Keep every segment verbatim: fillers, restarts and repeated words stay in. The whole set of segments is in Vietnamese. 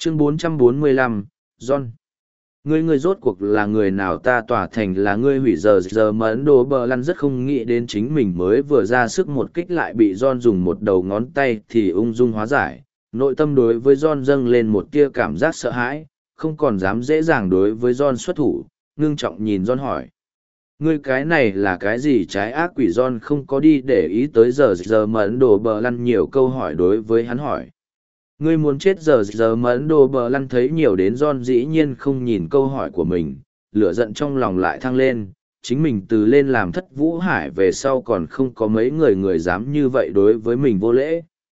Chương bốn trăm bốn mươi lăm, John. Ngươi ngươi rốt cuộc là người nào, ta tỏa thành là ngươi hủy giờ giờ mà Ấn Độ bờ lăn rất không nghĩ đến chính mình mới vừa ra sức một kích lại bị John dùng một đầu ngón tay thì ung dung hóa giải. Nội tâm đối với John dâng lên một tia cảm giác sợ hãi, không còn dám dễ dàng đối với John xuất thủ, ngưng trọng nhìn John hỏi. Ngươi cái này là cái gì trái ác quỷ? John không có đi để ý tới giờ giờ mà Ấn Độ bờ lăn nhiều câu hỏi đối với hắn hỏi. Ngươi muốn chết giờ giờ mà Ấn Độ bờ lăn thấy nhiều đến John dĩ nhiên không nhìn câu hỏi của mình, lửa giận trong lòng lại thăng lên, chính mình từ lên làm thất vũ hải về sau còn không có mấy người người dám như vậy đối với mình vô lễ.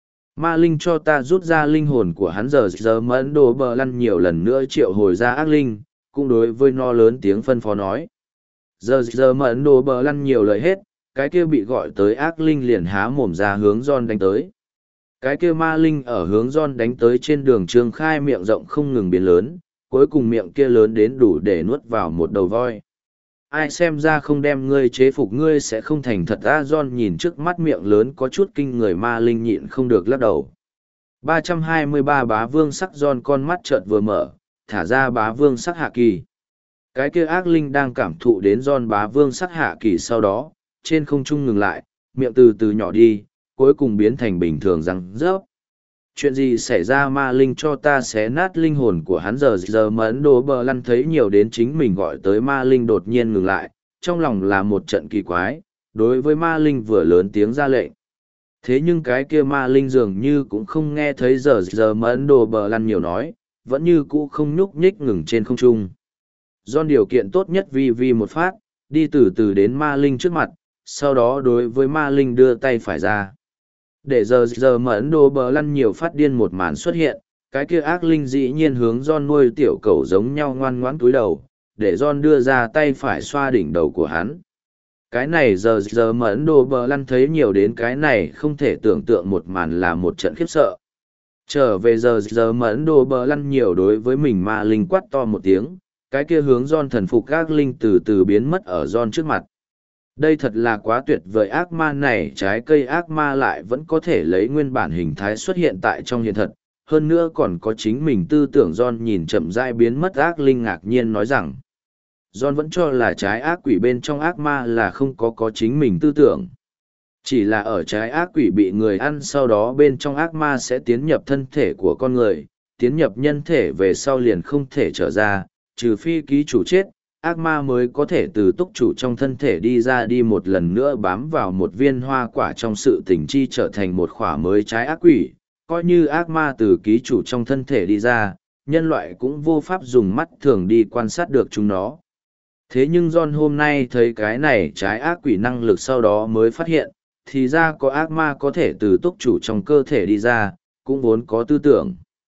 Ma linh cho ta rút ra linh hồn của hắn. Giờ giờ mà Ấn Độ bờ lăn nhiều lần nữa triệu hồi ra ác linh, cũng đối với nó lớn tiếng phân phó nói. Giờ giờ mà Ấn Độ bờ lăn nhiều lời hết, cái kia bị gọi tới ác linh liền há mồm ra hướng John đánh tới. Cái kia ma linh ở hướng John đánh tới trên đường Trương Khai miệng rộng không ngừng biến lớn, cuối cùng miệng kia lớn đến đủ để nuốt vào một đầu voi. Ai xem ra không đem ngươi chế phục ngươi sẽ không thành thật. A John nhìn trước mắt miệng lớn có chút kinh người ma linh nhịn không được lắc đầu. ba trăm hai mươi ba bá vương sắc. John con mắt chợt vừa mở, thả ra bá vương sắc hạ kỳ. Cái kia ác linh đang cảm thụ đến John bá vương sắc hạ kỳ sau đó, trên không trung ngừng lại, miệng từ từ nhỏ đi, cuối cùng biến thành bình thường răng rớp. Chuyện gì xảy ra? Ma linh cho ta xé nát linh hồn của hắn. Giờ giờ mà Ấn Độ bờ lăn thấy nhiều đến chính mình gọi tới ma linh đột nhiên ngừng lại, trong lòng là một trận kỳ quái, đối với ma linh vừa lớn tiếng ra lệnh. Thế nhưng cái kia ma linh dường như cũng không nghe thấy giờ giờ mà Ấn Độ bờ lăn nhiều nói, vẫn như cũ không nhúc nhích ngừng trên không trung. John điều kiện tốt nhất vi vi một phát, đi từ từ đến ma linh trước mặt, sau đó đối với ma linh đưa tay phải ra. Để giờ giờ mà Ấn Độ bờ lăn nhiều phát điên một màn xuất hiện, cái kia ác linh dĩ nhiên hướng John nuôi tiểu cầu giống nhau ngoan ngoãn cúi đầu, để John đưa ra tay phải xoa đỉnh đầu của hắn. Cái này giờ giờ mà Ấn Độ bờ lăn thấy nhiều đến cái này không thể tưởng tượng một màn là một trận khiếp sợ. Trở về giờ giờ mà Ấn Độ bờ lăn nhiều đối với mình ma linh quát to một tiếng, cái kia hướng John thần phục ác linh từ từ biến mất ở John trước mặt. Đây thật là quá tuyệt vời, ác ma này trái cây ác ma lại vẫn có thể lấy nguyên bản hình thái xuất hiện tại trong hiện thật, hơn nữa còn có chính mình tư tưởng. John nhìn chậm rãi biến mất ác linh ngạc nhiên nói rằng, John vẫn cho là trái ác quỷ bên trong ác ma là không có có chính mình tư tưởng. Chỉ là ở trái ác quỷ bị người ăn sau đó bên trong ác ma sẽ tiến nhập thân thể của con người, tiến nhập nhân thể về sau liền không thể trở ra, trừ phi ký chủ chết, ác ma mới có thể từ túc chủ trong thân thể đi ra đi một lần nữa bám vào một viên hoa quả trong sự tình chi trở thành một khỏa mới trái ác quỷ. Coi như ác ma từ ký chủ trong thân thể đi ra, nhân loại cũng vô pháp dùng mắt thường đi quan sát được chúng nó. Thế nhưng John hôm nay thấy cái này trái ác quỷ năng lực sau đó mới phát hiện, thì ra có ác ma có thể từ túc chủ trong cơ thể đi ra, cũng vốn có tư tưởng.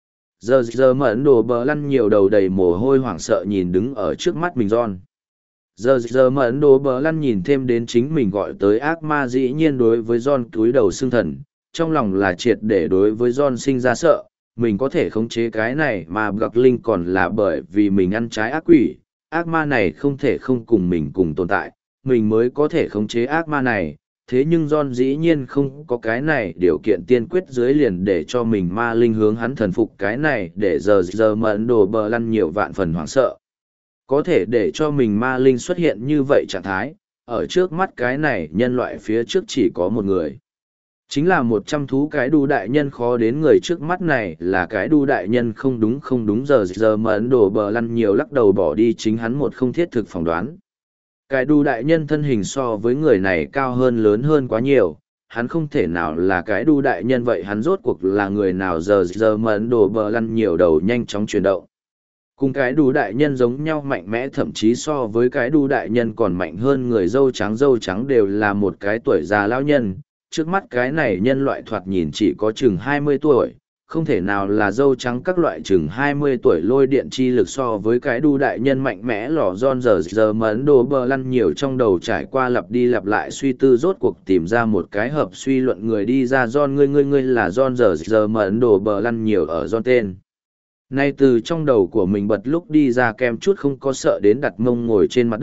Giờ giờ mà Ấn Độ bờ lăn nhiều đầu đầy mồ hôi hoảng sợ nhìn đứng ở trước mắt mình John. Giờ giờ mà Ấn Độ bờ lăn nhìn thêm đến chính mình gọi tới ác ma dĩ nhiên đối với John cúi đầu xương thần, trong lòng là triệt để đối với John sinh ra sợ, mình có thể khống chế cái này mà gặc linh còn là bởi vì mình ăn trái ác quỷ, ác ma này không thể không cùng mình cùng tồn tại, mình mới có thể khống chế ác ma này. Thế nhưng John dĩ nhiên không có cái này điều kiện tiên quyết dưới liền để cho mình ma linh hướng hắn thần phục, cái này để giờ giờ mà Ấn Độ bờ lăn nhiều vạn phần hoảng sợ. Có thể để cho mình ma linh xuất hiện như vậy trạng thái, ở trước mắt cái này nhân loại phía trước chỉ có một người. Chính là một trăm thú cái đu đại nhân, khó đến người trước mắt này là cái đu đại nhân. Không đúng không đúng, giờ giờ mà Ấn Độ bờ lăn nhiều lắc đầu bỏ đi chính hắn một không thiết thực phỏng đoán. Cái đu đại nhân thân hình so với người này cao hơn lớn hơn quá nhiều, hắn không thể nào là cái đu đại nhân, vậy hắn rốt cuộc là người nào? Giờ giờ mà Ấn Độ bờ lăn nhiều đầu nhanh chóng chuyển động. Cùng cái đu đại nhân giống nhau mạnh mẽ, thậm chí so với cái đu đại nhân còn mạnh hơn người dâu trắng. Dâu trắng đều là một cái tuổi già lão nhân, trước mắt cái này nhân loại thoạt nhìn chỉ có chừng hai mươi tuổi, không thể nào là dâu trắng các loại chừng hai mươi tuổi. Lôi điện chi lực so với cái đu đại nhân mạnh mẽ lò John giờ giờ mà Ấn Độ bờ lăn nhiều trong đầu trải qua lặp đi lặp lại suy tư, rốt cuộc tìm ra một cái hợp suy luận người đi ra. John ngươi ngươi ngươi là John giờ giờ mà Ấn Độ bờ lăn nhiều ở John tên nay từ trong đầu của mình bật lúc đi ra, kem chút không có sợ đến đặt mông ngồi trên mặt đất,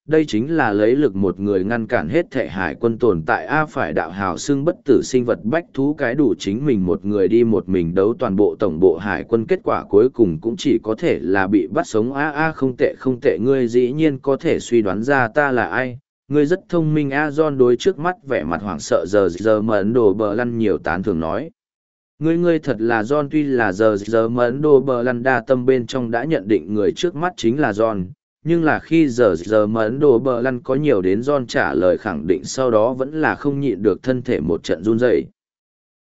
đây chính là lấy lực một người ngăn cản hết thệ hải quân tồn tại a phải đạo hào xưng bất tử sinh vật bách thú cái đủ chính mình một người đi một mình đấu toàn bộ tổng bộ hải quân kết quả cuối cùng cũng chỉ có thể là bị bắt sống a a không tệ không tệ ngươi dĩ nhiên có thể suy đoán ra ta là ai, ngươi rất thông minh a John đối trước mắt vẻ mặt hoảng sợ giờ giờ mẫn đồ bờ lăn nhiều tán thường nói. Ngươi ngươi thật là John tuy là giờ giờ mẫn đồ bờ lăn đa tâm bên trong đã nhận định người trước mắt chính là John, nhưng là khi giờ giờ mẫn đồ bờ lăn có nhiều đến John trả lời khẳng định sau đó vẫn là không nhịn được thân thể một trận run rẩy.